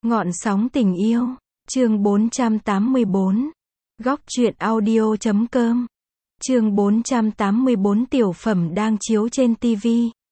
Ngọn sóng tình yêu, chương 484. Góc truyện audio.com. Chương 484 tiểu phẩm đang chiếu trên TV.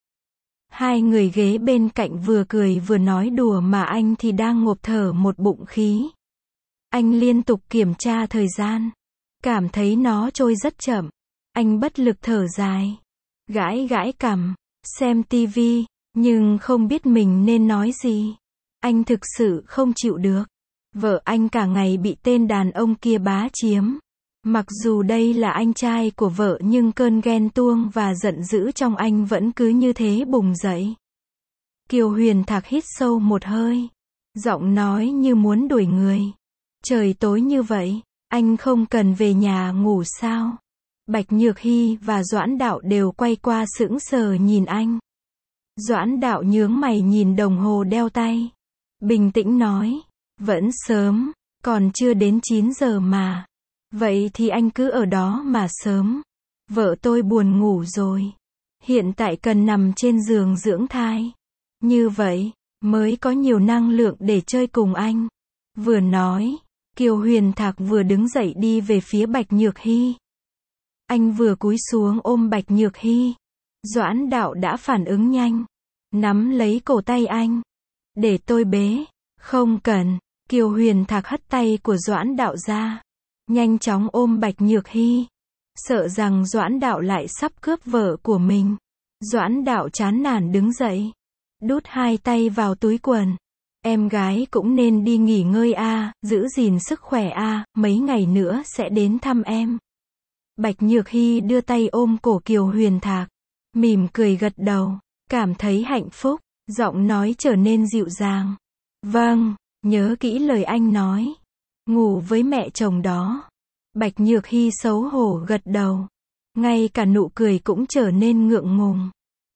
Hai người ghế bên cạnh vừa cười vừa nói đùa mà anh thì đang ngộp thở một bụng khí. Anh liên tục kiểm tra thời gian, cảm thấy nó trôi rất chậm. Anh bất lực thở dài, gãi gãi cằm, xem TV, nhưng không biết mình nên nói gì. Anh thực sự không chịu được. Vợ anh cả ngày bị tên đàn ông kia bá chiếm. Mặc dù đây là anh trai của vợ nhưng cơn ghen tuông và giận dữ trong anh vẫn cứ như thế bùng dậy. Kiều Huyền Thạc hít sâu một hơi, giọng nói như muốn đuổi người. Trời tối như vậy, anh không cần về nhà ngủ sao? Bạch Nhược Hy và Doãn Đạo đều quay qua sững sờ nhìn anh. Doãn Đạo nhướng mày nhìn đồng hồ đeo tay, bình tĩnh nói, vẫn sớm, còn chưa đến 9 giờ mà. Vậy thì anh cứ ở đó mà sớm. Vợ tôi buồn ngủ rồi. Hiện tại cần nằm trên giường dưỡng thai. Như vậy, mới có nhiều năng lượng để chơi cùng anh. Vừa nói, Kiều Huyền Thạc vừa đứng dậy đi về phía Bạch Nhược Hy. Anh vừa cúi xuống ôm Bạch Nhược Hy. Doãn Đạo đã phản ứng nhanh, nắm lấy cổ tay anh. Để tôi bế. Không cần. Kiều Huyền Thạc hất tay của Doãn Đạo ra, nhanh chóng ôm Bạch Nhược Hy, sợ rằng Doãn Đạo lại sắp cướp vợ của mình. Doãn Đạo chán nản đứng dậy, đút hai tay vào túi quần. Em gái cũng nên đi nghỉ ngơi a, giữ gìn sức khỏe a, mấy ngày nữa sẽ đến thăm em. Bạch Nhược Hy đưa tay ôm cổ Kiều Huyền Thạc, mỉm cười gật đầu, cảm thấy hạnh phúc, giọng nói trở nên dịu dàng. Vâng, nhớ kỹ lời anh nói. Ngủ với mẹ chồng đó. Bạch Nhược Hy xấu hổ gật đầu. Ngay cả nụ cười cũng trở nên ngượng ngùng.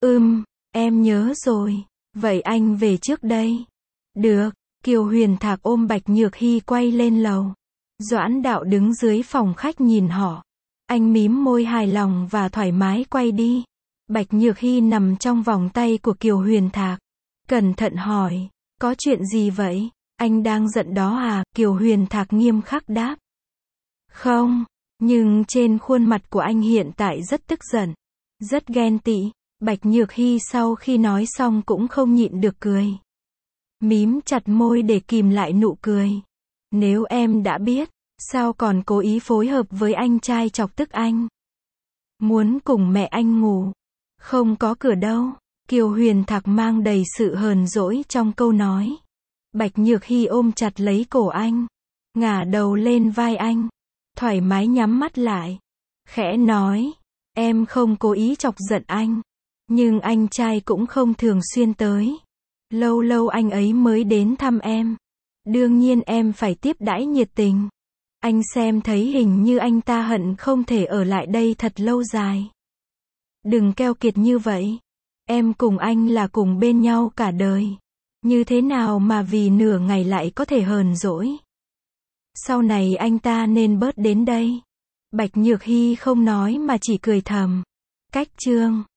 Em nhớ rồi. Vậy anh về trước đây. Được. Kiều Huyền Thạc ôm Bạch Nhược Hy quay lên lầu. Doãn Đạo đứng dưới phòng khách nhìn họ. Anh mím môi hài lòng và thoải mái quay đi. Bạch Nhược Hy nằm trong vòng tay của Kiều Huyền Thạc, cẩn thận hỏi, có chuyện gì vậy? Anh đang giận đó à? Kiều Huyền Thạc nghiêm khắc đáp. Không, nhưng trên khuôn mặt của anh hiện tại rất tức giận, rất ghen tị. Bạch Nhược Hy sau khi nói xong cũng không nhịn được cười, mím chặt môi để kìm lại nụ cười. Nếu em đã biết, sao còn cố ý phối hợp với anh trai chọc tức anh? Muốn cùng mẹ anh ngủ? Không có cửa đâu. Kiều Huyền Thạc mang đầy sự hờn dỗi trong câu nói. Bạch Nhược Hy ôm chặt lấy cổ anh, ngả đầu lên vai anh, thoải mái nhắm mắt lại, khẽ nói, em không cố ý chọc giận anh, nhưng anh trai cũng không thường xuyên tới. Lâu lâu anh ấy mới đến thăm em. Đương nhiên em phải tiếp đãi nhiệt tình. Anh xem thấy hình như anh ta hận không thể ở lại đây thật lâu dài. Đừng keo kiệt như vậy. Em cùng anh là cùng bên nhau cả đời. Như thế nào mà vì nửa ngày lại có thể hờn dỗi? Sau này anh ta nên bớt đến đây. Bạch Nhược Hy không nói mà chỉ cười thầm. Cách chương